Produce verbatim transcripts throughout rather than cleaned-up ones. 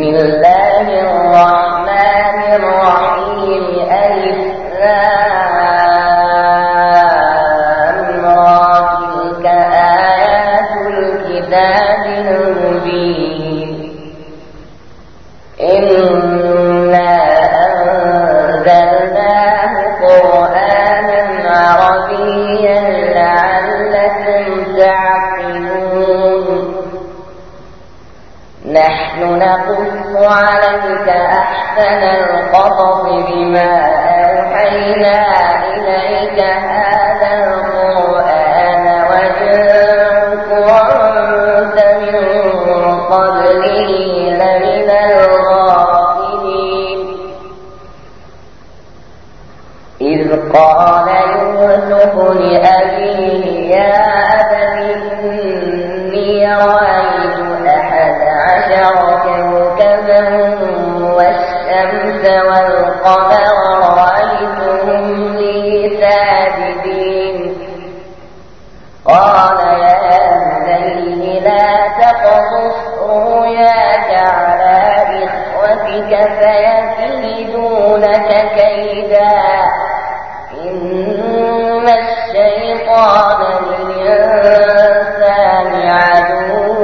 الله الرحمن الرحيم ألف لام را تلك آيات الكتاب المبين إنا أنزلناه قرآنا عربيا لعلكم تعقلون نحن نقص عليك أحسن القصص بما أوحينا إليك هذا القرآن وإن كنت من قبله لمن الغافلين إذ قال يوسف لأبيه يا أبت إني رأيت أحد عشر كوكبا والشمس والقمر رأيتهم لي ساجدين قال يا بني لا تقصص رؤياك على إخوتك فيكيدوا لك كيدا إن الشيطان للإنسان عدو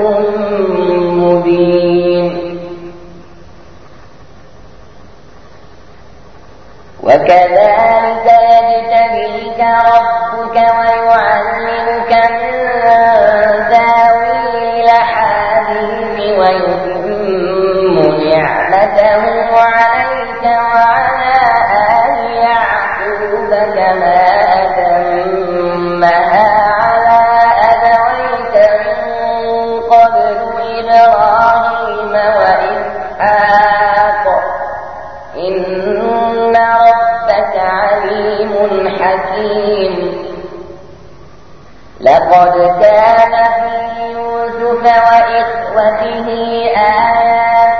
مبين وكذلك يجتبيك ربك ويعلمك من تاويل الأحاديث ويتم نعمته عليك وعلى آل يعقوب كما أتمها على أبويك من قبل إبراهيم وإسحاق إن ربك عليم حكيم لقد كان في يوسف وإخوته آيات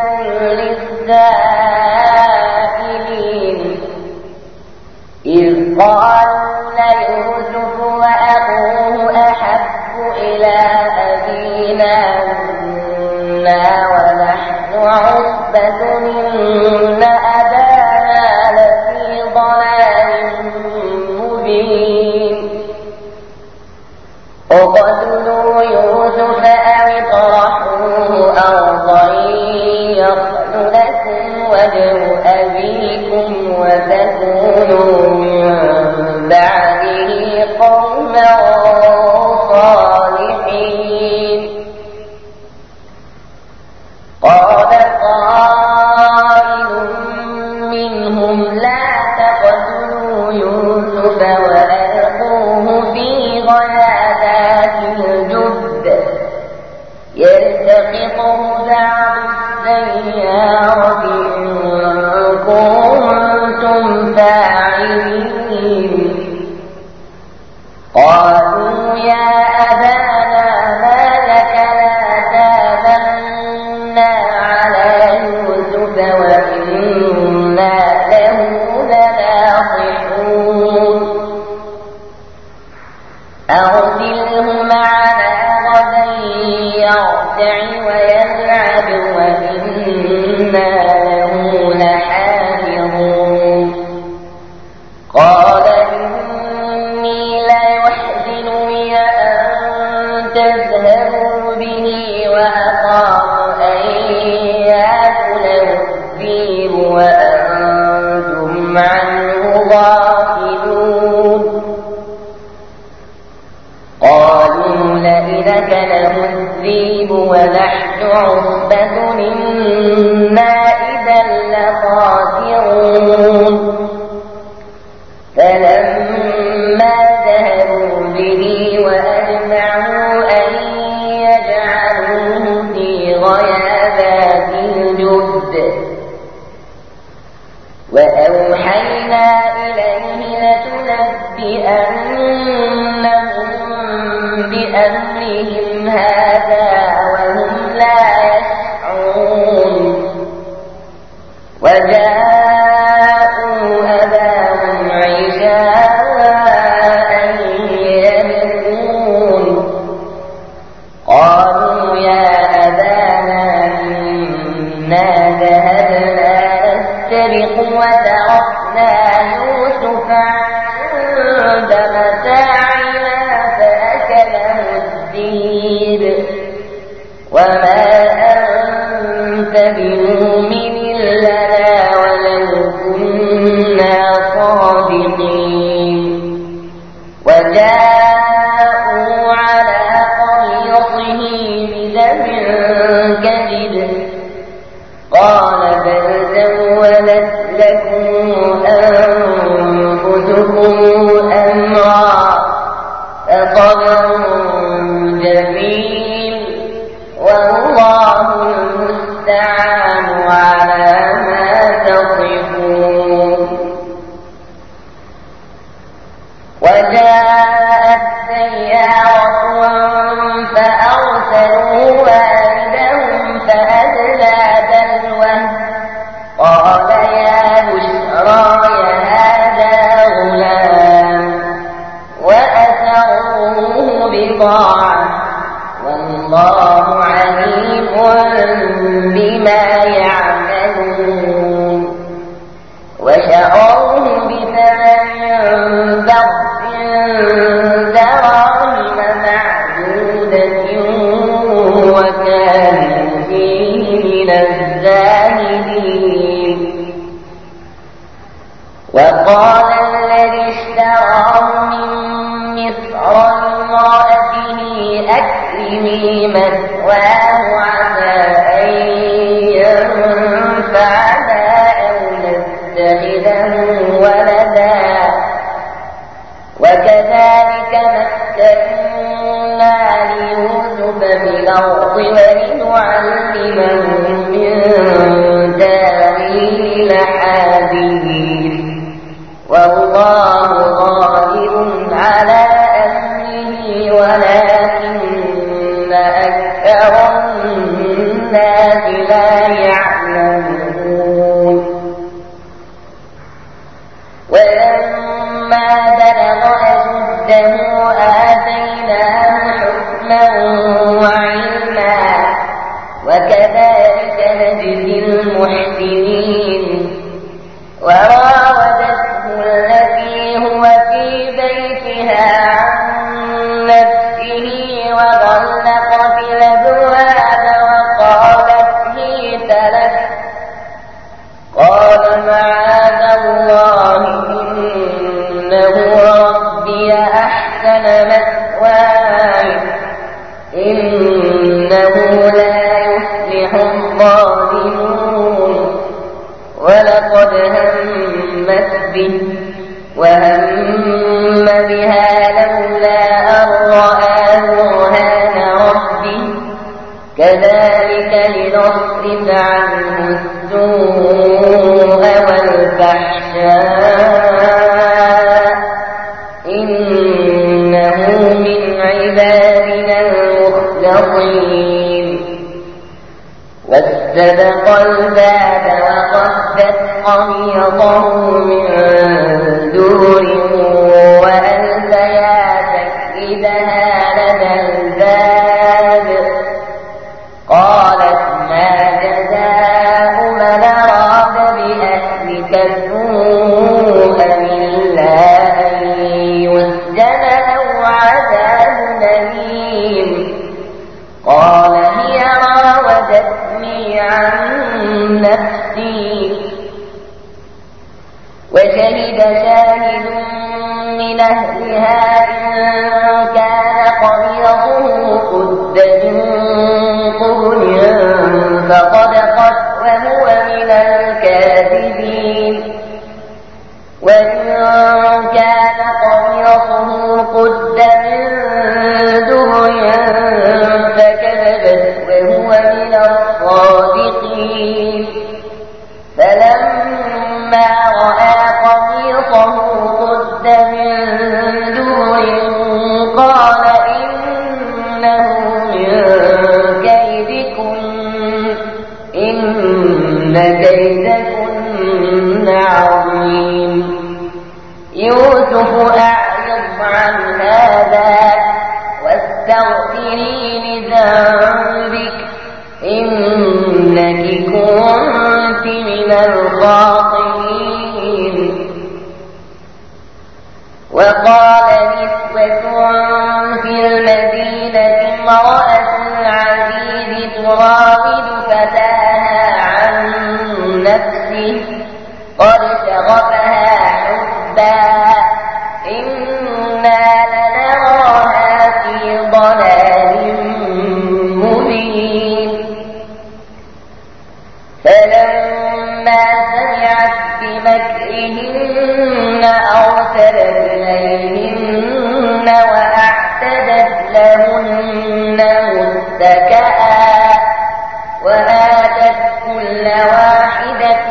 للسائلين إذ قالوا ليوسف وأخوه أحب إلى أبينا منا ونحن عصبة إن أبانا لفي ضلال مبين اقتلوا يوسف أو اطرحوه أرضا يخل لكم وجه أبيكم وتكونوا من بعده قوما صالحين قال قائل منهم لا تقتلوا يوسف وألقوه في غيابات الجب يلتقطه بعض السيارة إن كنتم فاعلين قالوا يا أبانا ما لك لا تامنا على يوسف وإنا له لناصحون أرسله معنا غدا يرتع ويلعب وإنا له لحافظون قال إني ليحزنني أن تذهبوا به وأخاف أن يأكله الذئب وأنتم عنه غافلون قالوا لئن أكله الذئب ونحن عصبة إنا إذا لخاسرون فلما ذهبوا به وأجمعوا أن يجعلوه في غيابات الجب وأوحينا إليه لتنبئنهم بأمرهم هذا وهم لا يشعرون وجاءوا أباهم عشاء يبكون قالوا يا أبانا إنا ذهبنا نستبق وتركنا يوسف عند متاعنا فأكله الذئب وما أنت بمؤمن لنا ولو كنا صادقين وجاءوا على قميصه بدم كذب قال بل سولت لكم أنفسكم أمرا فصبر جميل والله المستعان على ما تصفون وجاءت سيارة فأرسلوا والدهم فأدلى دلوه قال يا بشرى هذا غلام وأسروه بضاعة والله عليم بما يعملون وشروه بثمن بخس دراهم معدودة وكانوا فيه من الزاهدين وقال الذي اشتراه من مصر لامرأته أكرمي مثواه عسى أن ينفعنا أو نتخذه ولدا وكذلك مكنا ليوسف في الأرض ولنعلمه من تأويل الأحاديث والله غالب على أمره ولكن أكثر الناس لا يعلمون ولما بلغ أشده آتيناه حكما وعلما وكذلك نجزي المحسنين وراودته التي هو في بيتها عن نفسه وغلقت الأبواب وقالت هيت لك قال معاذ الله إنه ربي أحسن مثواي إنه لا يفلح الظالمون ولقد همت به وهم بها لولا أن رأى برهان ربه كذلك لنصرف عنه السوء والفحشاء إنه من عبادنا المخلصين واستبق الباب وقدت قميصه من دور وألف يا سيدها لدى الباب قالت ما جزاء من أراد بأهلك سوءا إلا أن يسجن أو عذاب أليم قال هي راودتني عن نفسي وشهد شاهد من أهلها إن كان قميصه قد من قبل فصدقت وهو من الكاذبين وإن كان قميصه قد من دبر فكذبت وهو من الصادقين فلما رأى قميصه قد من دبر قال إنه من كيدكن إن كيدكن عظيم يوسف أعرض عن هذا واستغفري لذنبك إنك كنت كنت من الخاطئين. وقال نسوة في المدينة امرأة العزيز تراود فتاها عن نفسه قد شغفها حبا إنا لنراها في ضلال مبين. فلما سمعت بمكرهن أرسلت إليهن وأعتدت لهن متكئا وآتت كل واحدة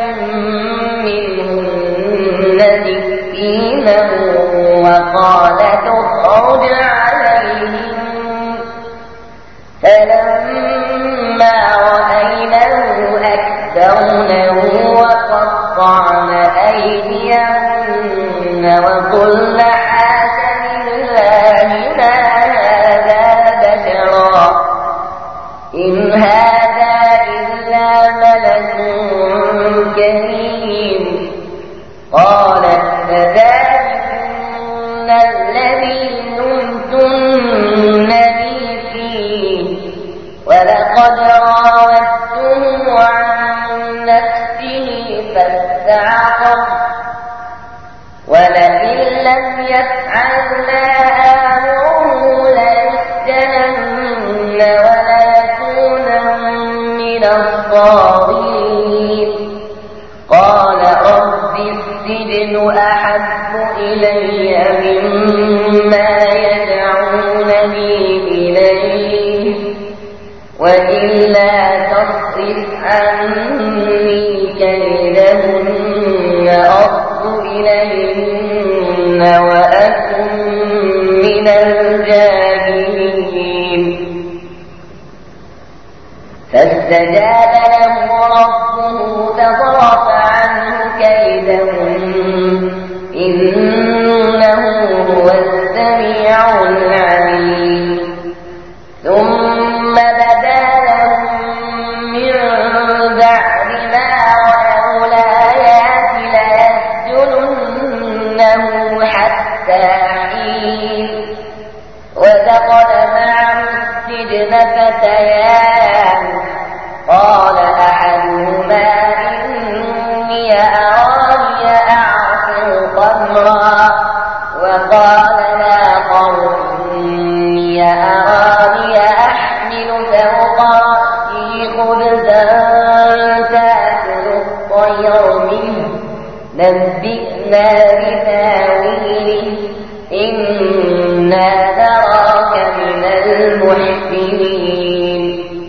منهن سكينا وقالت اخرج عليهم. فلما رأينه أكبرنه وقطعن أيديهن وقلن حاش لله ما هذا بشرا إن هذا إلا ملك كريم. قالت فذلكن الذي لمتنني فيه ولقد راودته عن نفسه فاستعصم ولئن لم يفعل ما آمره ليسجنن وليكونن من الصاغرين. قال رب السجن أحب إلي مما يدعونني إليه وإلا تصرف عني كيدهن أصب إليهن وأكن من الجاهلين. فاستجاب له ربه فصرف عنه كيدهن إنه هو السميع العليم. ثم بدا لهم من بعد ما رأوا الآيات ليسجننه حتى حين. ودخل معه السجن فتيان قال أحدهما إني أراني أعصر خمرا وقال الآخر إني أراني أحمل فوق رأسي خبزا تأكل الطير منه نبئنا بتاويله إنا نراك من المحسنين.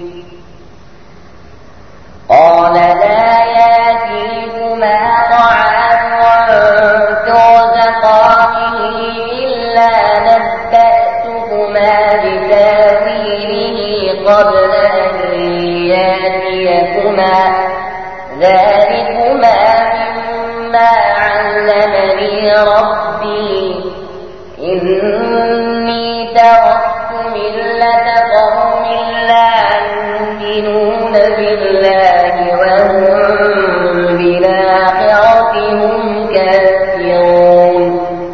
قال لا يأتيكما طعام ترزقانه إلا نبأتكما بتاويله قبل أن يأتيكما ذلكما مما علمني ربي إني تركت ملة قوم لا يؤمنون بالله وهم بالآخرة هم كافرون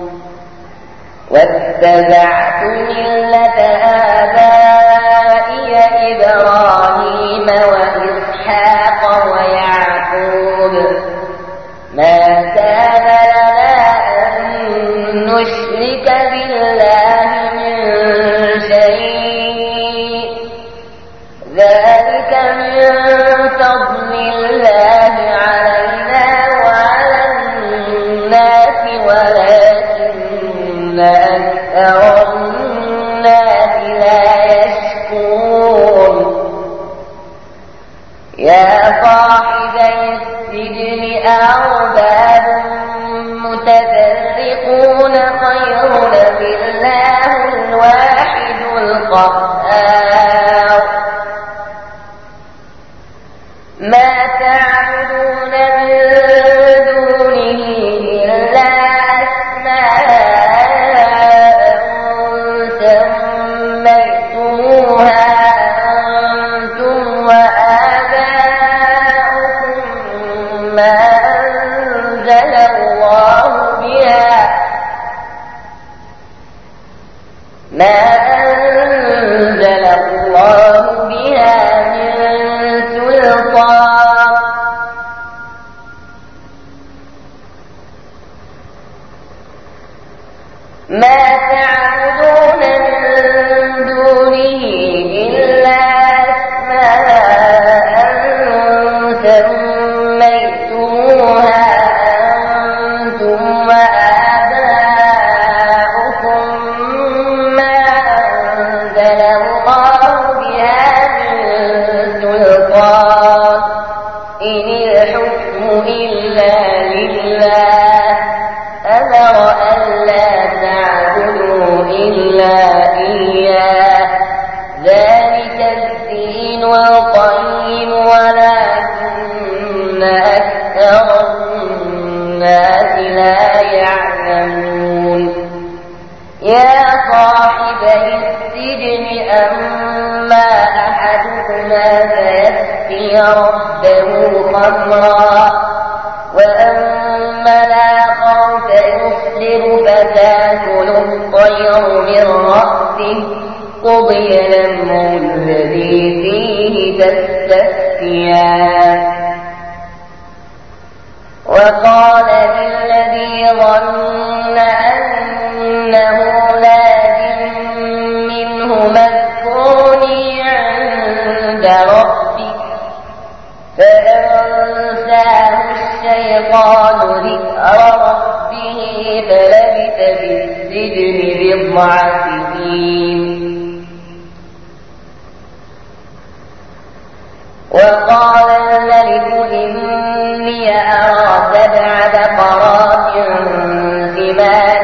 واتبعت ملة آبائي إبراهيم وإسحاق ويعقوب ما كان لنا أن نشرك بالله من شيء ذلك من فضل الله علينا وعلى الناس ولكن أكثر الناس لا يشكرون. يا صاحبي السجن أرباب متفرقون خير بالله الواحد القهار ما تعبدون من دونه إلا أسماء سميتموها أنتم وآباؤكم ما أنزل الله بها ما أنزل الله بها من سلطان ما تعبدون من دونه إلا أسماء سميتموها أنتم وآباؤكم ما أنزل الله بها من سلطان إن الحكم إلا لله أمر ألا تعبدوا إلا إياه ذلك الدين القيم ولكن أكثر الناس لا يعلمون يا صاحبي السجن أما أحدكما فيسقي ربه خمرا وأما الآخر فيصلب فتاكل الطير من رأسه قضي الأمر الذي فيه تستفتيان وقال للذي ظن أنه ناج منه اذكرني عند ربك فأنساه الشيطان ذكر ربه فلبث في السجن بضع سنين وقال الملك إني أرى سبع بقرات سمان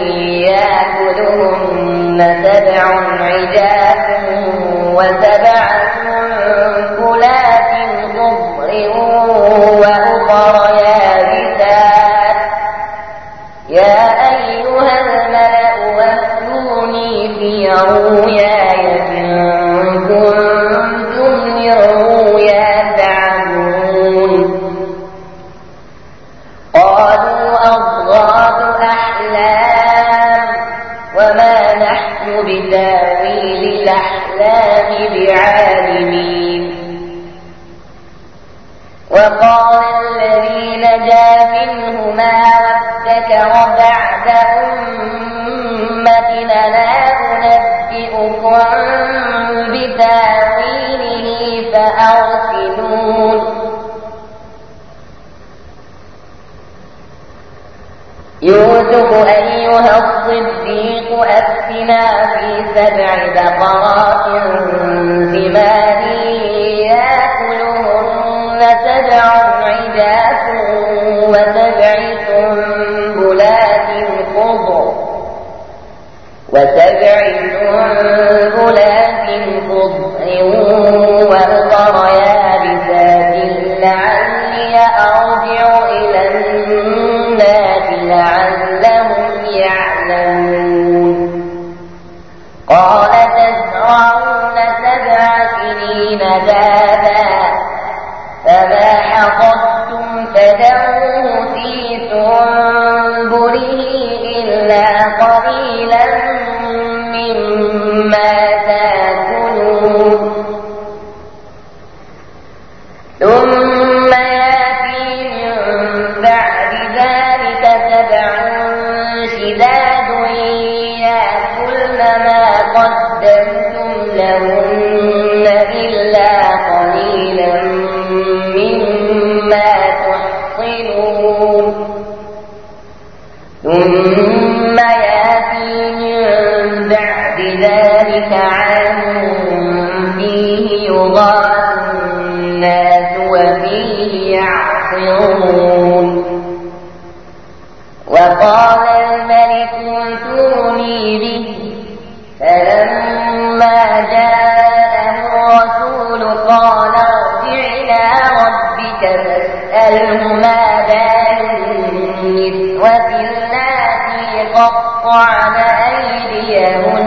يأكلهن سبع عجاف وسبع سنبلات خضر وأخر يابسات يا أيها الملأ وافتوني في رؤياي إن كنتم للرؤيا تعبدون قالوا أضغاث أحلام وما نحن بتاويل الأحلام بعالمين وقال الذي نجا منهما وادكر بعد أمة أنا أنبئكم بتاويله فأرسلون يوسف أيها الصديق أفتنا في سبع بقرات سمان يأكلهن سبع عجاف وسبع سنبلات خضر وسبع سنبلات خضر وأخر يابسات لعلي أرجع إلى الناس لعلهم يعلمون قال تزرعون سبع سنين دابا فما حصدتم فذروه في سنبله إلا قليلا مما تأكلون ثم يأتي من بعد ذلك سبع شداد يأكلن ما قدمتم لهن إلا قليلا مما تحصنون ثم يأتي من بعد ذلك عام فيه يغاث الناس وفيه يعصرون وقال الملك ائتوني به فلما جاءه الرسول قال ارجع إلى ربك فاسأله ما بال النسوة اللاتي قطعن أيديهن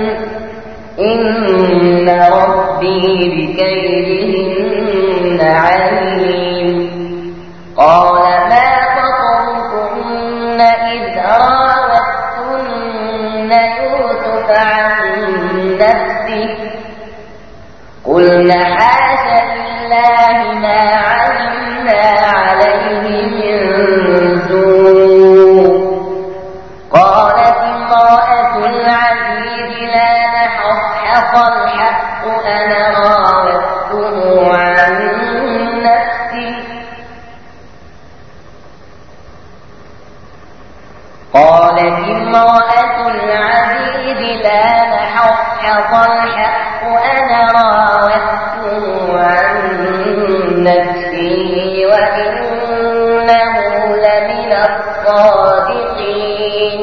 إن ربي بكيدهن عليم قال ما خطبكن إذ راوتن يوسف عن نفسه قلنا حاش لله ما علمنا عليه من سوء قالت امرأة العزيز لا نحصحص الحق أنا راودته عن نفسه قالت امرأة العزيز لا نحصحص الحق أنا راودته عن نفسه وإنه لمن الصادقين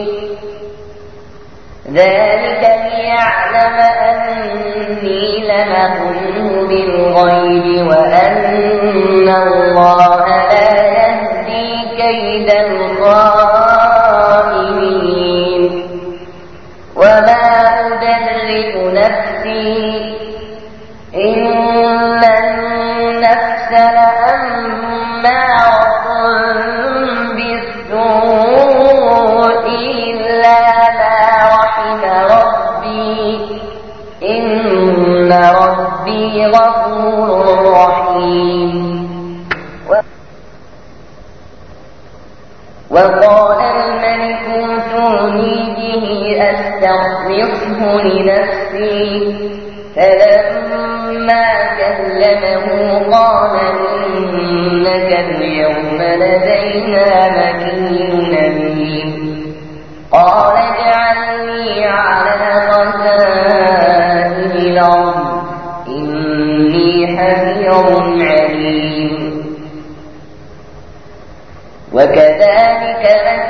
ذلك ليعلم أني لم أخنه بالغيب وأن الله لا يهدي كيد الخائنين وما أبرئ نفسي إن النفس لأمارة بالسوء إلا ما رحم ربي إن ربي غفور رحيم وقال الملك ائتوني به أستخلصه لنفسي فلما كلمه قال إنك اليوم لدينا مكين أمين قال اجعلني على خزائن الأرض إني حفيظ عليم وكذلك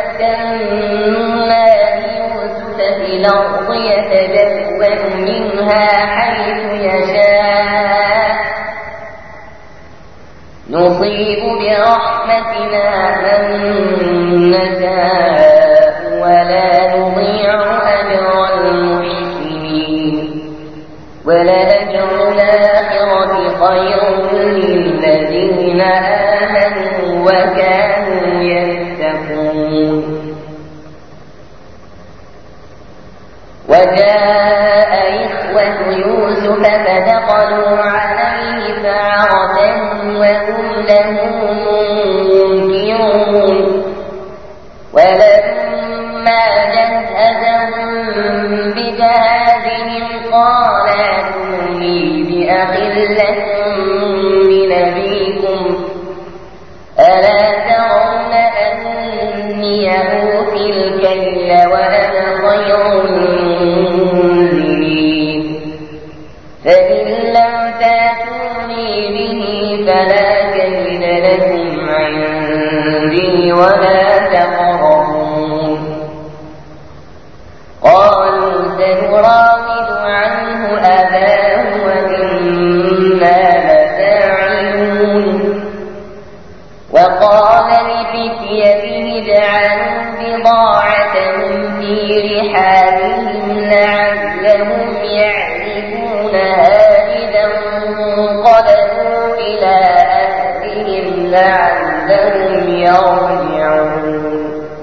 مكنا ليوسف في الأرض يتبوأ منها حيث يشاء نصيب برحمتنا من نشاء ولا نضيع أجر المحسنين ولأجر الآخرة خير للذين آمنوا وكانوا يتقون وجاء إخوة يوسف فدخلوا عليه فعرفهم وهم له منكرون ولما جهزهم بجهازهم قال ائتوني بأخ لكم من أبيكم ألا ترون أني أوفي الكيل وأنا خير المنزلين فإن لم تأتوني به فلا كيل لكم عندي ولا تقربون قالوا سنراود عنه أباه وإنا لفاعلون وقال لفتيته اجعلوا بضاعتهم في رحالهم لعلهم يعرفونها إذا انقلبوا إلى أهلهم لعلهم يرجعون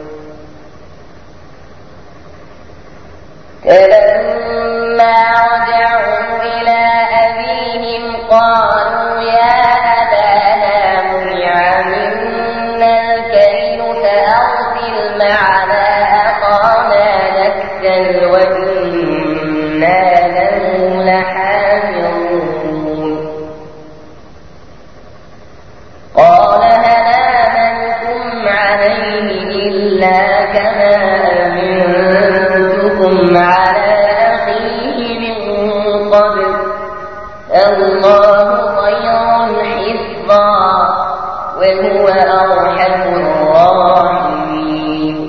فلما رجعوا إلى أبيهم قالوا يا أبانا منع منا الكيل فأرسل معنا أخانا نكتل وإنا له لحافظون قال هل آمنتم عليه إلا كما أمنتكم على أخيه من قبل الله خير حفظا وهو أرحم الراحمين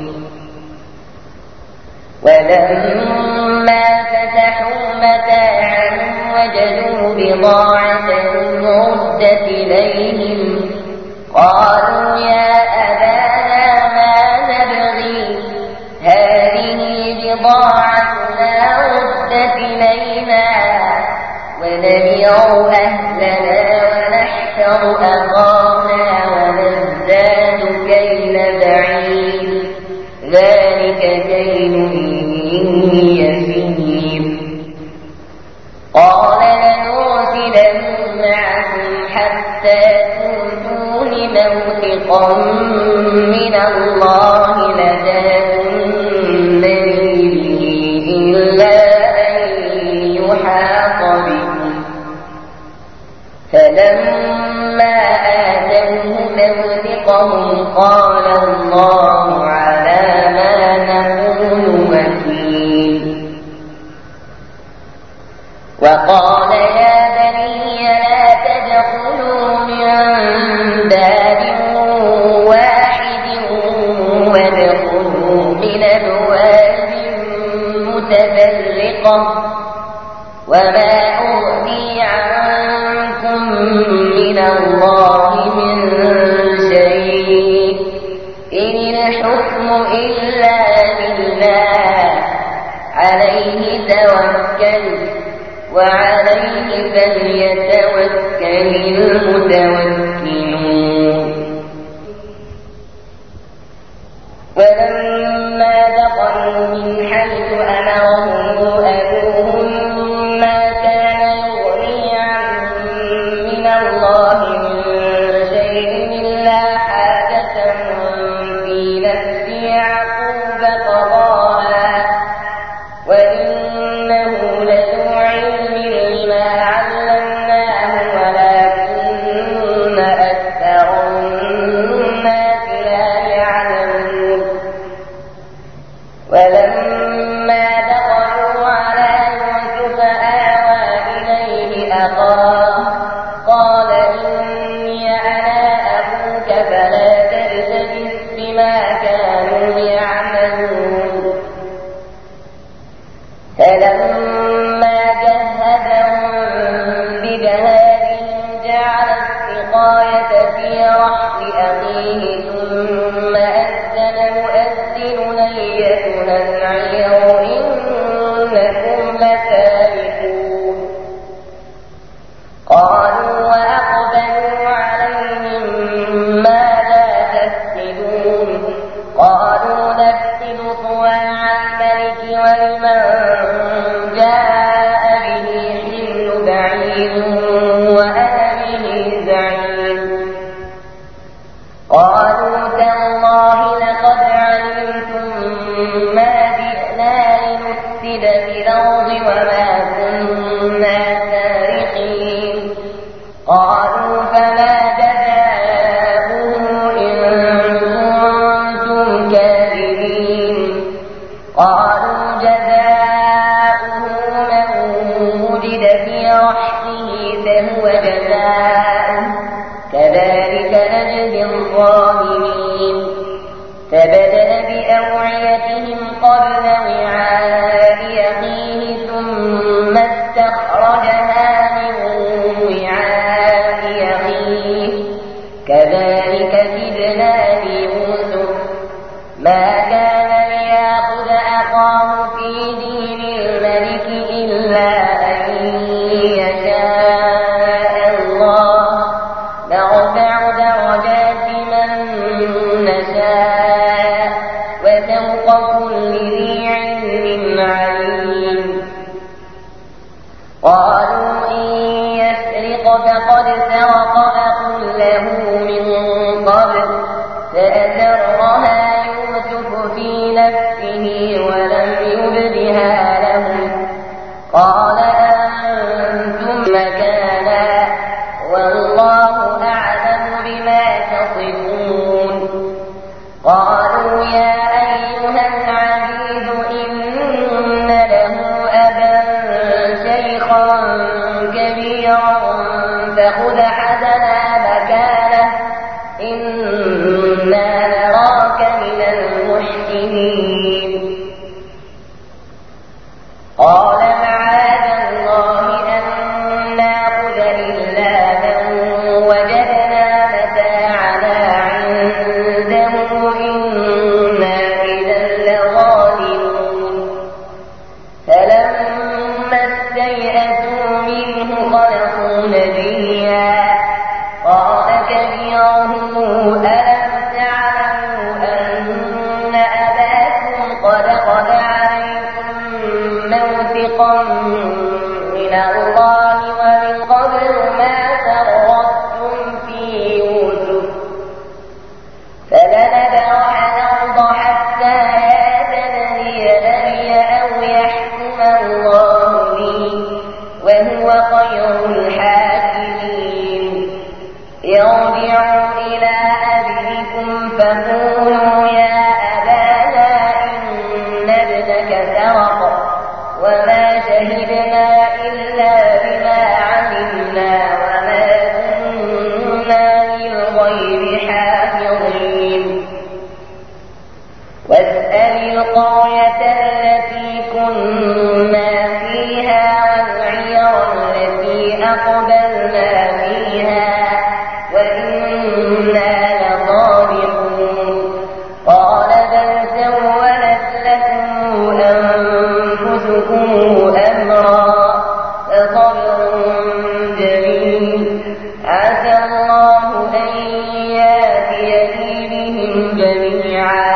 ولما فتحوا متاعهم وجدوا بضاعتهم ردت إليهم قالوا يا أبانا ما نبغي هذه بضاعتنا ردت إلينا ونمير أهلنا ونحشر أخانا ونزداد يسير. قال لنرسله معكم حتى تؤتون موثقا من الله لتأتون به إلا أن يحاط بكم. فلما آتوه موثقهم قال الله على ما نقول وكيل. وقال يا بني لا تدخلوا من باب واحد وادخلوا من أبواب متفرقة وما أغني عنكم من الله من شيء إن الحكم إلا لله عليه توكلت وعليه فليتوكل المتوكلون. ولما دخلوا من حيث أمرهم أبوهم ما كان يغني عنهم من الله من شيء إلا حاجة في نفس يعقوب قضاها وإنه لذو علم لما علمناه ولكن أكثر الناس لا يعلمون. ولما دخلوا على يوسف آوى إليه أخاه قال إني أنا أبوك فلا تبتئس بما كانوا يعملون. فلما جهزهم بجهازهم جعل السقاية في رحل أخيه ثم أذن مؤذن أيتها العير إنكم لسارقون. قالوا وأقبلوا عليهم ماذا تفقدون قالوا نفقد صواع الملك ولمن جاء به حمل بعير وأنا به زعيم. قالوا تالله لقد علمتم ما جئنا لنفسد في الأرض وما كنا سارقين. قالوا فما جزاؤه إن كنتم كاذبين. قالوا جزاؤه من وجد في رحله فهو جزاؤه كذلك نجزي الظالمين. فبدأ بأوعيتهم قبل وعاء أخيه ثم استخرجها من وعاء أخيه كذلك كدنا ليوسف ما كان ليأخذ أخاه في دين الملك إلا أن يشاء الله نرفع درجات من نشاء وفوق كل ذي علم عليم. قالوا إن يسرق فقد سرق أخ له من قبل فأسرها يوسف في نفسه ولم يبدها لهم. قال أنتم مكانا والله أعلم بما تصفون. قالوا يا أيها العزيز إن له أبا شيخا كبيرا فخذ حسنا مكانه إنا نراك من المحسنين. قال معاذ الله أن نأخذ إلا من وجدنا متاعنا عنده إنا إذا لظالمون. فلما استيئسوا منه خلقوا نبيا قال كبيرهم ألم تعلموا أن أباكم قد خذ عليكم من الله ومن قبل ما فرطتم في يوسف فلنبرح الأرض حتى يأذن لي أبي أو يحكم الله لي وهو خير الحاكمين ارجعوا إلى أبيكم فقولوا يا أبانا إن ابنك سرق وما شهدنا إلا بما علمنا وما كنا للغيب حافظين واسأل القرية التي كنا فيها والعير التي أقبلنا فيها وإنا لصادقون قال بل سولت لكم أنفسكم أمرا فصبر جميل عسى الله أن يأتيني بهم جميعا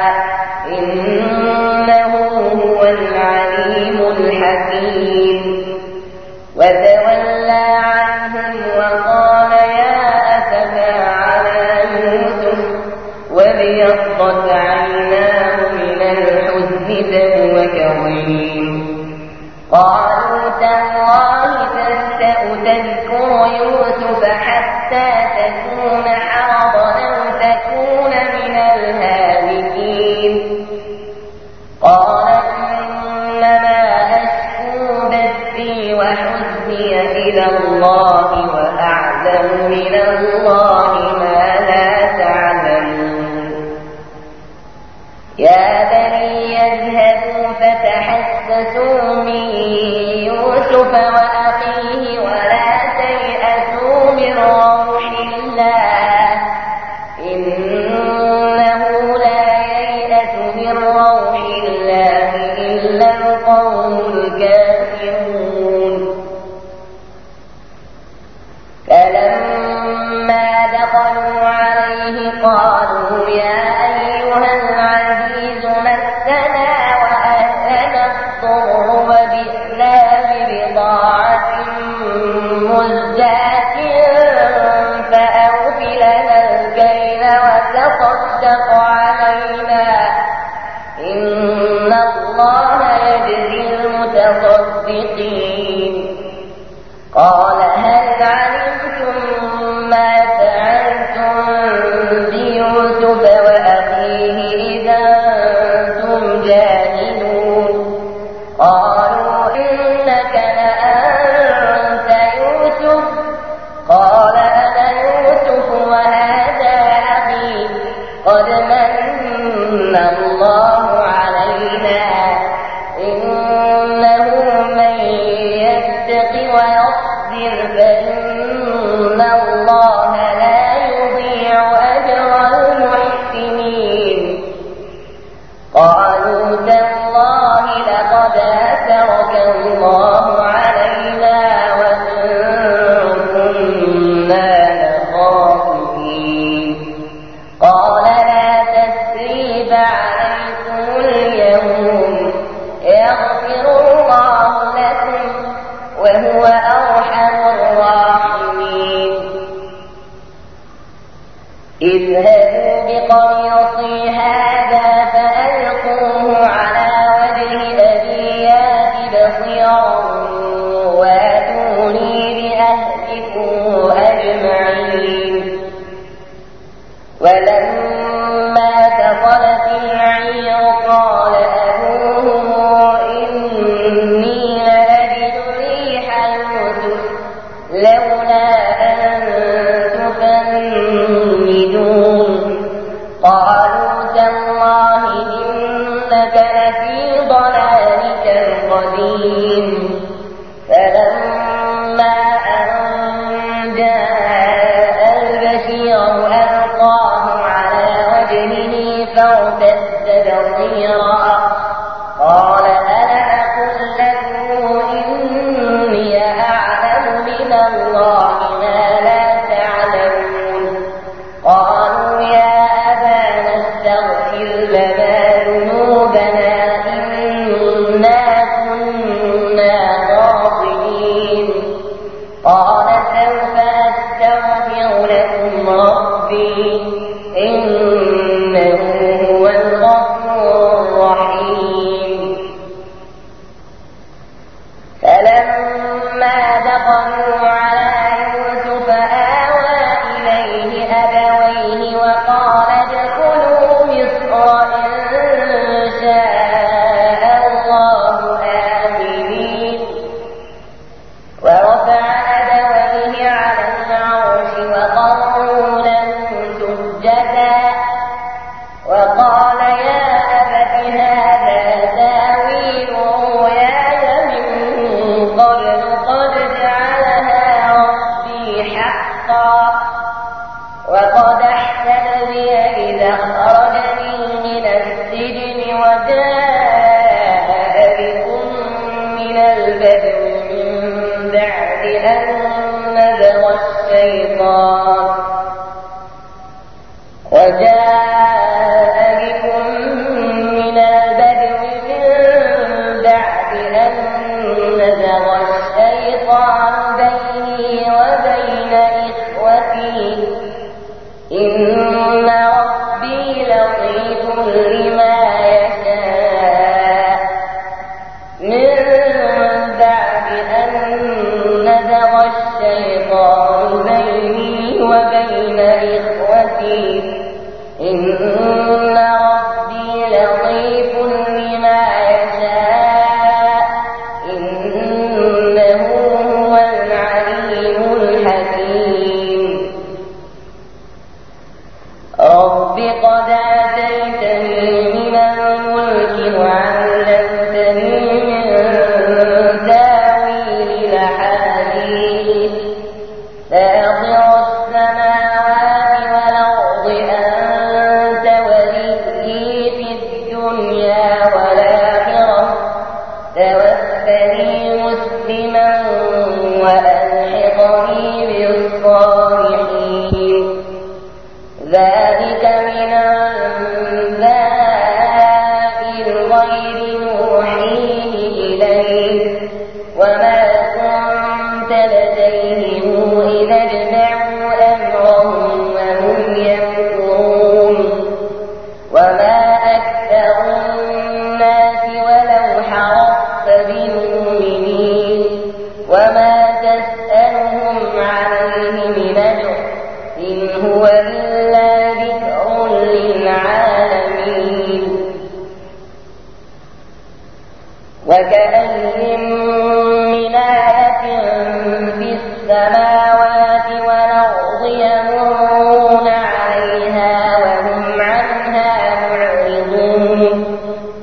إنه هو العليم الحكيم وتولى عنهم وقال يا أسفا على يوسف وابيضت عيناه من الحزن فهو كظيم قالوا تالله تفتأ تذكر يوسف حتى تكون حرضا أو تكون من الهالكين قال إنما أشكو بثي وحزني إلى الله وأعلم من الله ما لا تعلمون يا بني يذهبوا فتحسسوا من يوسف وأخيه ولا تيأسوا من روح الله إنه لا ييأس من روح الله إلا القوم الكافرون فلما دخلوا عليه قالوا يا أيها العزيز مسنا وأهلنا الضر وجئنا ببضاعة مزجاة فأوف لنا الكيل وتصدق علينا إن الله يجزي المتصدقين قال هل علمتم ما فعلتم بيوسف وأخيه إذا أنتم جاهلون قالوا إنك لأنت يوسف قال أنا يوسف وهذا أخي قد من الله علينا إنه من يتق ويصبر فإن الله لا يضيع أجر المحسنين قالوا تالله لقد أثرك الله علينا وإن كنا لخاطئين قال لا تثريب عليكم اليوم يغفر الله لكم وهو أرحم الراحمين اذهبوا بقميصي هذا فألقوه على وجه أبي يأت بصيرا واتوني بأهلكم أجمعين ولما فصلت العير قال أبوهم إني لأجد ريح يوسف لولا أن تفندون قالوا تالله إنك لفي ضلالك القديم فلما أن جاء البشير ألقاه على وجهه فارتد بصيرا قال ألا أقل لكم إني أعلم من الله ما لا تعلمون قالوا يا أبانا استغفر لنا ذنوبنا إنا كنا خاطئين قال ادخلوا مصر إن شاء الله آمنين ورفع أبويه على العرش وقروا له سجدا وقال يا أبت هذا تاويل رؤياي من قبل قد جعلها ربي حقا وقد أحسن بي إذا أخرجني من السجن وجاء بكم من البدو من بعد أن نزغ الشيطان وجاء بكم من البدو من بعد أن نزغ الشيطان بيني وبين إخوتي إن ربي لطيف لما يشاء من بعد أن نزغ الشيطان بيني وبين إخوتي إن ربي لطيف لما يشاء إنه هو العليم الحكيم رب قد آتيتني من الملك وعلمتني من تاويل الأحاديث فاطر السماوات والأرض أنت وليي في الدنيا والآخرة توفني مسلما وألحقني بالصالحين ذلك من أنباء الغيب نوحيه إليك وما كنت لديهم إذا اجمعوا أمرهم وهم يمكرون وما أكثر الناس ولو حرصت بمؤمنين وما تسألهم عليه من أجر إن هو إلا ذكر للعالمين وكأين من آية في السماوات والأرض يمرون عليها وهم عنها معرضون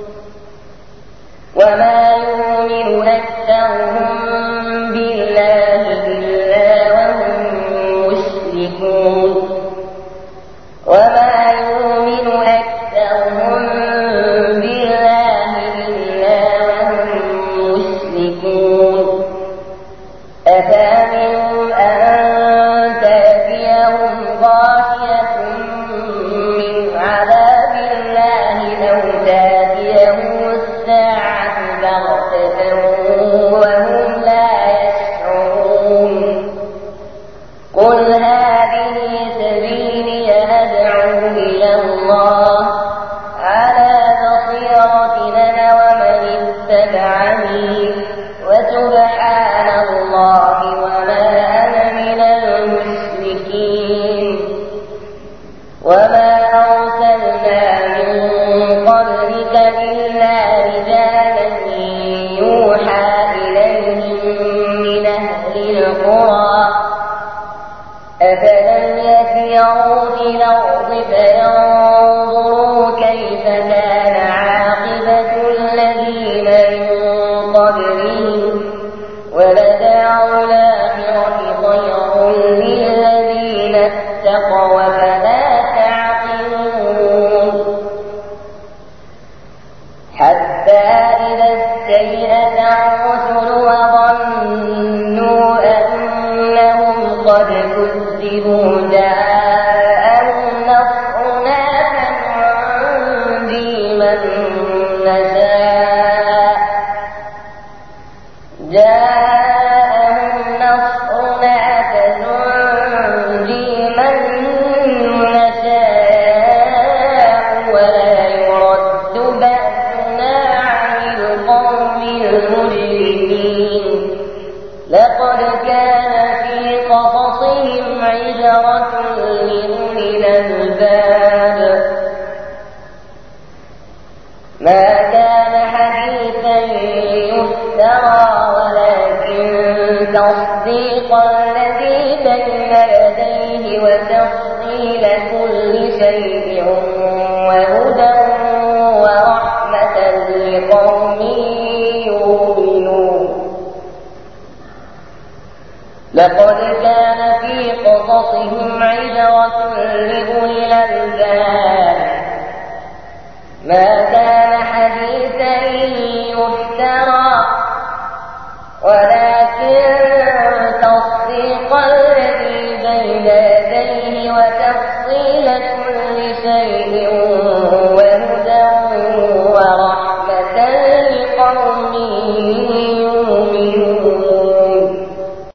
وما يؤمن أكثرهم بالله إلا وهم مشركون وما يؤمن أكثرهم بالله إلا وهم مشركون أفأمنوا أن تأتيهم غاشية من عذاب الله أو تأتيهم الساعة بغتة وهم لا يشعرون قل هذه سبيلي أدعو إلى الله على بصيرة أنا ومن اتبعني وسبحان الله وما أنا من المشركين وما أرسلنا من قبلك إلا رجالا يوحى إليهم من أهل القرى أفلم يسيروا في الأرض فينظروا كيف كان عاقبة الذين من قبلهم ولدار الآخرة خير للذين اتقوا أفلا تعقلون حتى إذا استيأس الرسل وظنوا أنهم قد كذبوا جاءهم نصرنا وتفصيل كل شيء وهدى ورحمة لقوم يؤمنون. لقد كان في قصصهم عبرة لأولي الألباب ما كان حديثا يفترى ولكن تصديق الذي بين يديه وتفصيل كل شيء